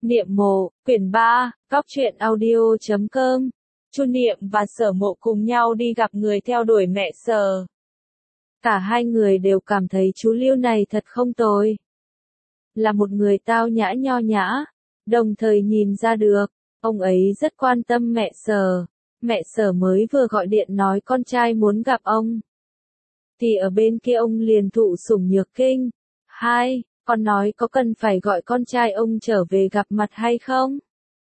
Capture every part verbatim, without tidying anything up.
Niệm mộ, quyển ba, góc truyện audio chấm com. Chu Niệm và Sở Mộ cùng nhau đi gặp người theo đuổi mẹ Sở. Cả hai người đều cảm thấy chú Lưu này thật không tồi. Là một người tao nhã nho nhã, đồng thời nhìn ra được, ông ấy rất quan tâm mẹ Sở. Mẹ Sở mới vừa gọi điện nói con trai muốn gặp ông. Thì ở bên kia ông liền thụ sủng nhược kinh. Hai, con nói có cần phải gọi con trai ông trở về gặp mặt hay không?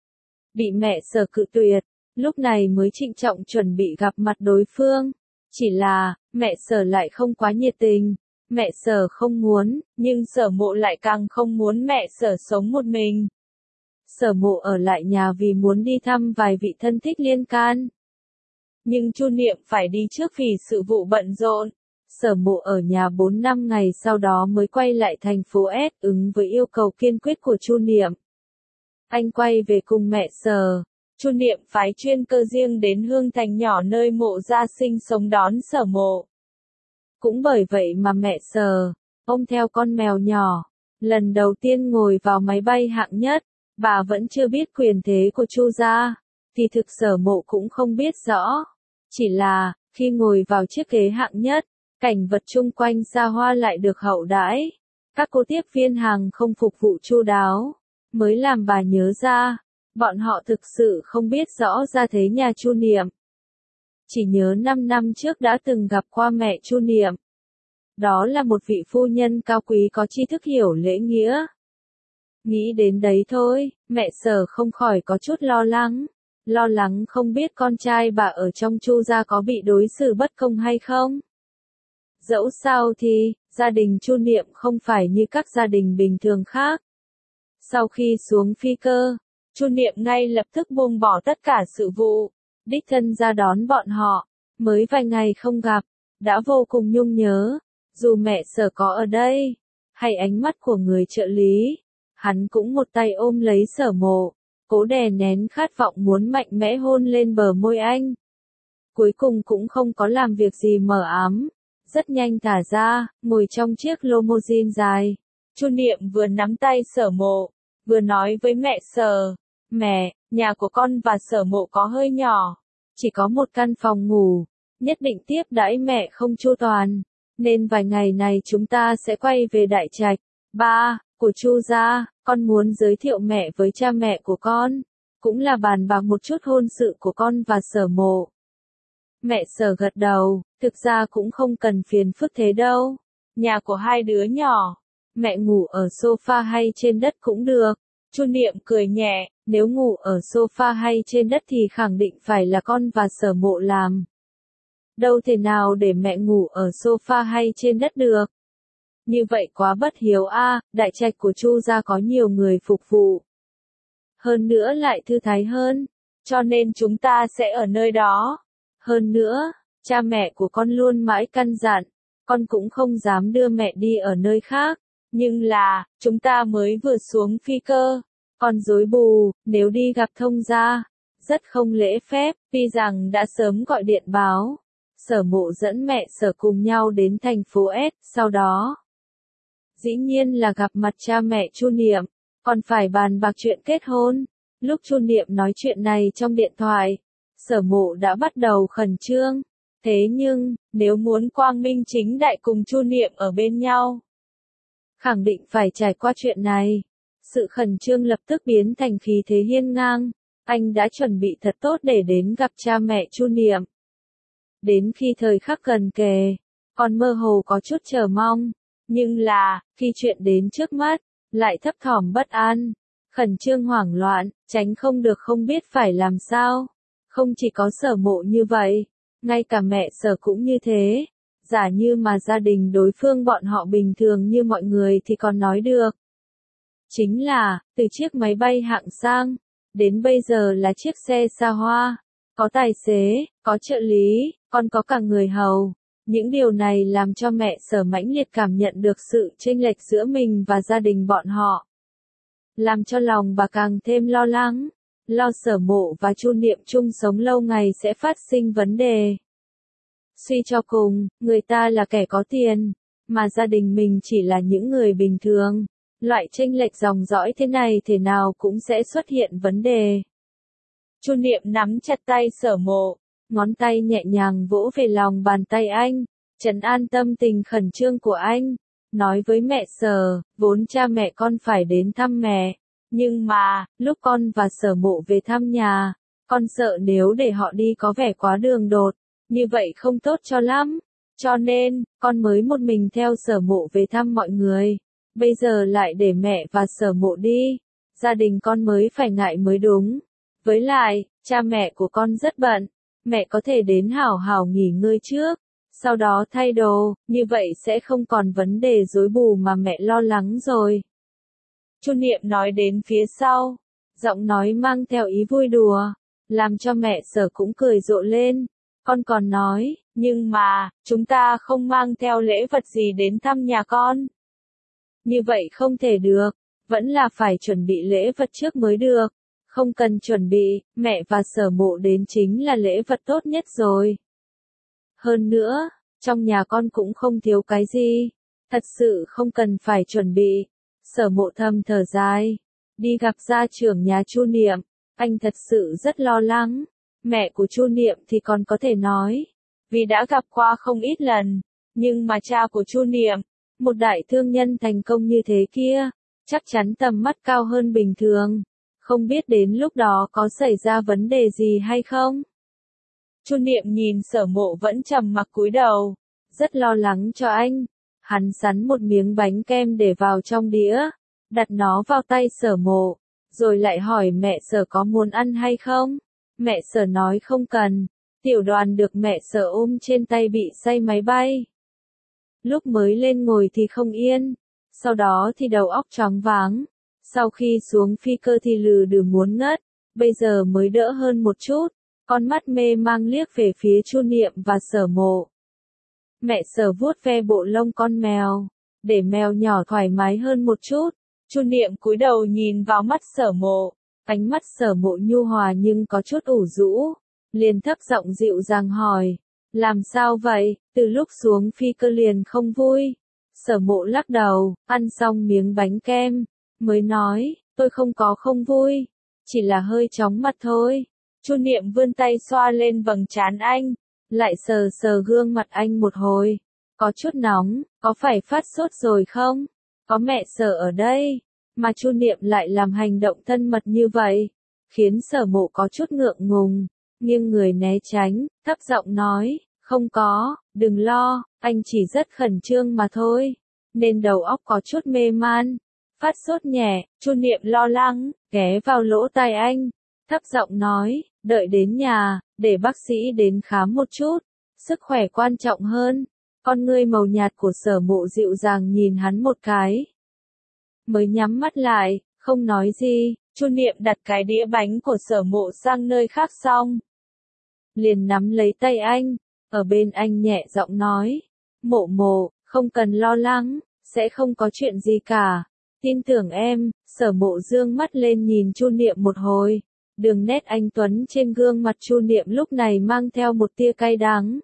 Bị mẹ Sở cự tuyệt, lúc này mới trịnh trọng chuẩn bị gặp mặt đối phương. Chỉ là, mẹ Sở lại không quá nhiệt tình. Mẹ Sở không muốn, nhưng Sở Mộ lại càng không muốn mẹ Sở sống một mình. Sở Mộ ở lại nhà vì muốn đi thăm vài vị thân thích liên can. Nhưng Chu Niệm phải đi trước vì sự vụ bận rộn. Sở Mộ ở nhà bốn năm ngày sau đó mới quay lại thành phố S ứng với yêu cầu kiên quyết của Chu Niệm. Anh quay về cùng mẹ Sở. Chu Niệm phái chuyên cơ riêng đến Hương Thành nhỏ nơi Mộ gia sinh sống đón Sở Mộ. Cũng bởi vậy mà mẹ Sở, ôm theo con mèo nhỏ, lần đầu tiên ngồi vào máy bay hạng nhất, bà vẫn chưa biết quyền thế của Chu gia, thì thực Sở Mộ cũng không biết rõ. Chỉ là, khi ngồi vào chiếc ghế hạng nhất, cảnh vật chung quanh xa hoa lại được hậu đãi. Các cô tiếp viên hàng không phục vụ chu đáo, mới làm bà nhớ ra, bọn họ thực sự không biết rõ gia thế nhà Chu Niệm. Chỉ nhớ năm năm trước đã từng gặp qua mẹ Chu Niệm. Đó là một vị phu nhân cao quý có tri thức hiểu lễ nghĩa. Nghĩ đến đấy thôi, mẹ Sở không khỏi có chút lo lắng. Lo lắng không biết con trai bà ở trong Chu gia có bị đối xử bất công hay không. Dẫu sao thì, gia đình Chu Niệm không phải như các gia đình bình thường khác. Sau khi xuống phi cơ, Chu Niệm ngay lập tức buông bỏ tất cả sự vụ, đích thân ra đón bọn họ. Mới vài ngày không gặp, đã vô cùng nhung nhớ. Dù mẹ Sở có ở đây, hay ánh mắt của người trợ lý, hắn cũng một tay ôm lấy Sở Mộ, cố đè nén khát vọng muốn mạnh mẽ hôn lên bờ môi anh. Cuối cùng cũng không có làm việc gì mờ ám. Rất nhanh thả ra, ngồi trong chiếc limousine dài. Chu Niệm vừa nắm tay Sở Mộ, vừa nói với mẹ Sở, mẹ, nhà của con và Sở Mộ có hơi nhỏ, chỉ có một căn phòng ngủ, nhất định tiếp đãi mẹ không chu toàn, nên vài ngày này chúng ta sẽ quay về Đại Trạch, ba, của Chu gia, con muốn giới thiệu mẹ với cha mẹ của con, cũng là bàn bạc một chút hôn sự của con và Sở Mộ. Mẹ Sở gật đầu, thực ra cũng không cần phiền phức thế đâu. Nhà của hai đứa nhỏ, mẹ ngủ ở sofa hay trên đất cũng được. Chu Niệm cười nhẹ, nếu ngủ ở sofa hay trên đất thì khẳng định phải là con và Sở Mộ làm. Đâu thể nào để mẹ ngủ ở sofa hay trên đất được. Như vậy quá bất hiếu a, Đại Trạch của Chu gia có nhiều người phục vụ. Hơn nữa lại thư thái hơn, cho nên chúng ta sẽ ở nơi đó. Hơn nữa, cha mẹ của con luôn mãi căn dặn, con cũng không dám đưa mẹ đi ở nơi khác, nhưng là, chúng ta mới vừa xuống phi cơ, con dối bù, nếu đi gặp thông gia, rất không lễ phép, tuy rằng đã sớm gọi điện báo. Sở Mộ dẫn mẹ Sở cùng nhau đến thành phố S, sau đó, dĩ nhiên là gặp mặt cha mẹ Chu Niệm, còn phải bàn bạc chuyện kết hôn. Lúc Chu Niệm nói chuyện này trong điện thoại, Sở Mộ đã bắt đầu khẩn trương. Thế nhưng, nếu muốn quang minh chính đại cùng Chu Niệm ở bên nhau, khẳng định phải trải qua chuyện này. Sự khẩn trương lập tức biến thành khí thế hiên ngang. Anh đã chuẩn bị thật tốt để đến gặp cha mẹ Chu Niệm. Đến khi thời khắc gần kề, còn mơ hồ có chút chờ mong. Nhưng là, khi chuyện đến trước mắt, lại thấp thỏm bất an, khẩn trương hoảng loạn, tránh không được không biết phải làm sao. Không chỉ có Sở Mộ như vậy, ngay cả mẹ Sở cũng như thế. Giả như mà gia đình đối phương bọn họ bình thường như mọi người thì còn nói được. Chính là, từ chiếc máy bay hạng sang, đến bây giờ là chiếc xe xa hoa, có tài xế, có trợ lý, còn có cả người hầu. Những điều này làm cho mẹ Sở mãnh liệt cảm nhận được sự chênh lệch giữa mình và gia đình bọn họ. Làm cho lòng bà càng thêm lo lắng. Lo Sở Mộ và Chu Niệm chung sống lâu ngày sẽ phát sinh vấn đề. Suy cho cùng, người ta là kẻ có tiền, mà gia đình mình chỉ là những người bình thường. Loại chênh lệch dòng dõi thế này thế nào cũng sẽ xuất hiện vấn đề. Chu Niệm nắm chặt tay Sở Mộ, ngón tay nhẹ nhàng vỗ về lòng bàn tay anh, trấn an tâm tình khẩn trương của anh, nói với mẹ Sở, vốn cha mẹ con phải đến thăm mẹ, nhưng mà, lúc con và Sở Mộ về thăm nhà, con sợ nếu để họ đi có vẻ quá đường đột, như vậy không tốt cho lắm, cho nên, con mới một mình theo Sở Mộ về thăm mọi người, bây giờ lại để mẹ và Sở Mộ đi, gia đình con mới phải ngại mới đúng. Với lại, cha mẹ của con rất bận, mẹ có thể đến hảo hảo nghỉ ngơi trước, sau đó thay đồ, như vậy sẽ không còn vấn đề rối bù mà mẹ lo lắng rồi. Chu Niệm nói đến phía sau, giọng nói mang theo ý vui đùa, làm cho mẹ Sở cũng cười rộ lên, con còn nói, nhưng mà, chúng ta không mang theo lễ vật gì đến thăm nhà con. Như vậy không thể được, vẫn là phải chuẩn bị lễ vật trước mới được. Không cần chuẩn bị, mẹ và Sở Mộ đến chính là lễ vật tốt nhất rồi. Hơn nữa, trong nhà con cũng không thiếu cái gì, thật sự không cần phải chuẩn bị. Sở Mộ thầm thở dài, đi gặp gia trưởng nhà Chu Niệm, anh thật sự rất lo lắng. Mẹ của Chu Niệm thì còn có thể nói, vì đã gặp qua không ít lần, nhưng mà cha của Chu Niệm, một đại thương nhân thành công như thế kia, chắc chắn tầm mắt cao hơn bình thường. Không biết đến lúc đó có xảy ra vấn đề gì hay không? Chu Niệm nhìn Sở Mộ vẫn trầm mặc cúi đầu, rất lo lắng cho anh. Hắn sắn một miếng bánh kem để vào trong đĩa, đặt nó vào tay Sở Mộ, rồi lại hỏi mẹ Sở có muốn ăn hay không? Mẹ Sở nói không cần. Tiểu Đoàn được mẹ Sở ôm trên tay bị say máy bay. Lúc mới lên ngồi thì không yên, sau đó thì đầu óc choáng váng. Sau khi xuống phi cơ thì lừ đừ muốn ngất, bây giờ mới đỡ hơn một chút, con mắt mê mang liếc về phía Chu Niệm và Sở Mộ. Mẹ Sở vuốt ve bộ lông con mèo, để mèo nhỏ thoải mái hơn một chút. Chu Niệm cúi đầu nhìn vào mắt Sở Mộ, ánh mắt Sở Mộ nhu hòa nhưng có chút ủ rũ, liền thấp giọng dịu dàng hỏi, làm sao vậy, từ lúc xuống phi cơ liền không vui. Sở Mộ lắc đầu, ăn xong miếng bánh kem, mới nói, tôi không có không vui, chỉ là hơi chóng mặt thôi. Chu Niệm vươn tay xoa lên vầng trán anh, lại sờ sờ gương mặt anh một hồi, có chút nóng, có phải phát sốt rồi không? Có mẹ Sở ở đây, mà Chu Niệm lại làm hành động thân mật như vậy, khiến Sở Mộ có chút ngượng ngùng, nghiêng người né tránh, thấp giọng nói, không có, đừng lo, anh chỉ rất khẩn trương mà thôi, nên đầu óc có chút mê man. Phát sốt nhẹ, Chu Niệm lo lắng, ghé vào lỗ tai anh, thấp giọng nói, đợi đến nhà, để bác sĩ đến khám một chút, sức khỏe quan trọng hơn. Con ngươi màu nhạt của Sở Mộ dịu dàng nhìn hắn một cái, mới nhắm mắt lại, không nói gì. Chu Niệm đặt cái đĩa bánh của Sở Mộ sang nơi khác xong, liền nắm lấy tay anh, ở bên anh nhẹ giọng nói, Mộ Mộ, không cần lo lắng, sẽ không có chuyện gì cả. Tin tưởng em. Sở Mộ dương mắt lên nhìn Chu Niệm một hồi, đường nét anh tuấn trên gương mặt Chu Niệm lúc này mang theo một tia cay đắng.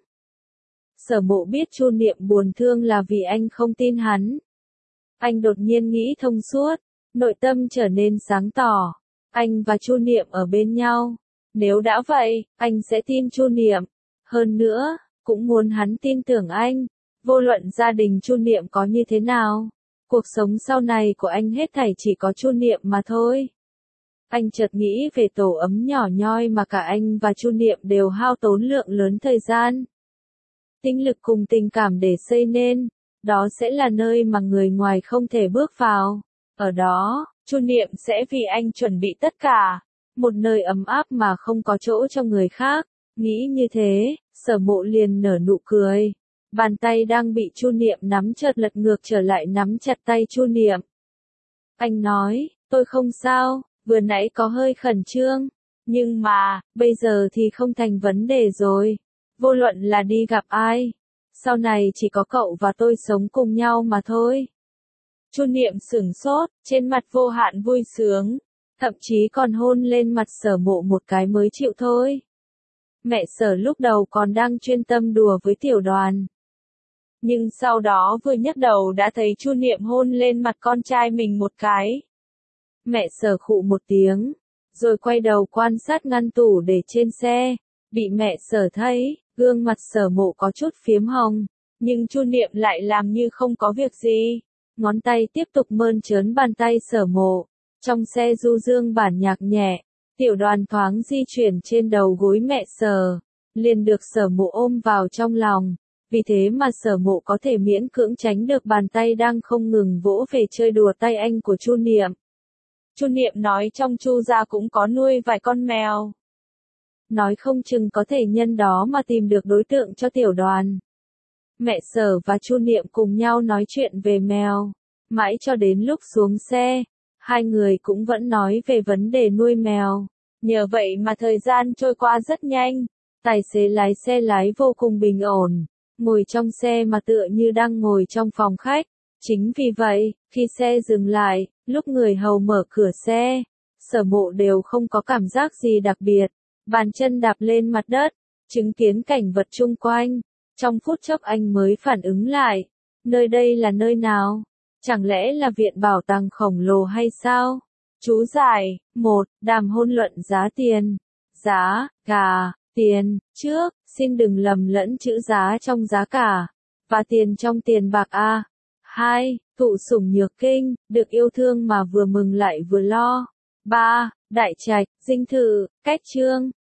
Sở Mộ biết Chu Niệm buồn thương là vì anh không tin hắn. Anh đột nhiên nghĩ thông suốt, nội tâm trở nên sáng tỏ. Anh và Chu Niệm ở bên nhau, nếu đã vậy, anh sẽ tin Chu Niệm. Hơn nữa, cũng muốn hắn tin tưởng anh, vô luận gia đình Chu Niệm có như thế nào. Cuộc sống sau này của anh hết thảy chỉ có Chu Niệm mà thôi. Anh chợt nghĩ về tổ ấm nhỏ nhoi mà cả anh và Chu Niệm đều hao tốn lượng lớn thời gian, tinh lực cùng tình cảm để xây nên, đó sẽ là nơi mà người ngoài không thể bước vào. Ở đó, Chu Niệm sẽ vì anh chuẩn bị tất cả, một nơi ấm áp mà không có chỗ cho người khác. Nghĩ như thế, Sở Mộ liền nở nụ cười. Bàn tay đang bị Chu Niệm nắm chợt lật ngược trở lại nắm chặt tay Chu Niệm. Anh nói, tôi không sao, vừa nãy có hơi khẩn trương, nhưng mà, bây giờ thì không thành vấn đề rồi. Vô luận là đi gặp ai, sau này chỉ có cậu và tôi sống cùng nhau mà thôi. Chu Niệm sửng sốt, trên mặt vô hạn vui sướng, thậm chí còn hôn lên mặt Sở Mộ một cái mới chịu thôi. Mẹ Sở lúc đầu còn đang chuyên tâm đùa với Tiểu Đoàn, Nhưng sau đó vừa nhấc đầu đã thấy Chu Niệm hôn lên mặt con trai mình một cái. Mẹ Sở khụ một tiếng, rồi quay đầu quan sát ngăn tủ để trên xe, bị mẹ Sở thấy, gương mặt Sở Mộ có chút phiếm hồng, nhưng Chu Niệm lại làm như không có việc gì, ngón tay tiếp tục mơn trớn bàn tay Sở Mộ. Trong xe du dương bản nhạc nhẹ, Tiểu Đoàn thoáng di chuyển trên đầu gối mẹ Sở, liền được Sở Mộ ôm vào trong lòng. Vì thế mà Sở Mộ có thể miễn cưỡng tránh được bàn tay đang không ngừng vỗ về chơi đùa tay anh của Chu Niệm. Chu Niệm nói trong Chu gia cũng có nuôi vài con mèo. Nói không chừng có thể nhân đó mà tìm được đối tượng cho Tiểu Đoàn. Mẹ Sở và Chu Niệm cùng nhau nói chuyện về mèo. Mãi cho đến lúc xuống xe, hai người cũng vẫn nói về vấn đề nuôi mèo. Nhờ vậy mà thời gian trôi qua rất nhanh. Tài xế lái xe lái vô cùng bình ổn. Ngồi trong xe mà tựa như đang ngồi trong phòng khách. Chính vì vậy, khi xe dừng lại, lúc người hầu mở cửa xe, Sở Mộ đều không có cảm giác gì đặc biệt. Bàn chân đạp lên mặt đất, chứng kiến cảnh vật chung quanh. Trong phút chốc anh mới phản ứng lại. Nơi đây là nơi nào? Chẳng lẽ là viện bảo tàng khổng lồ hay sao? Chú giải, một, đàm hôn luận giá tiền. Giá, cả, tiền, trước, xin đừng lầm lẫn chữ giá trong giá cả, và tiền trong tiền bạc a. Hai, thụ sủng nhược kinh, được yêu thương mà vừa mừng lại vừa lo. Ba, đại trạch, dinh thự, cách chương.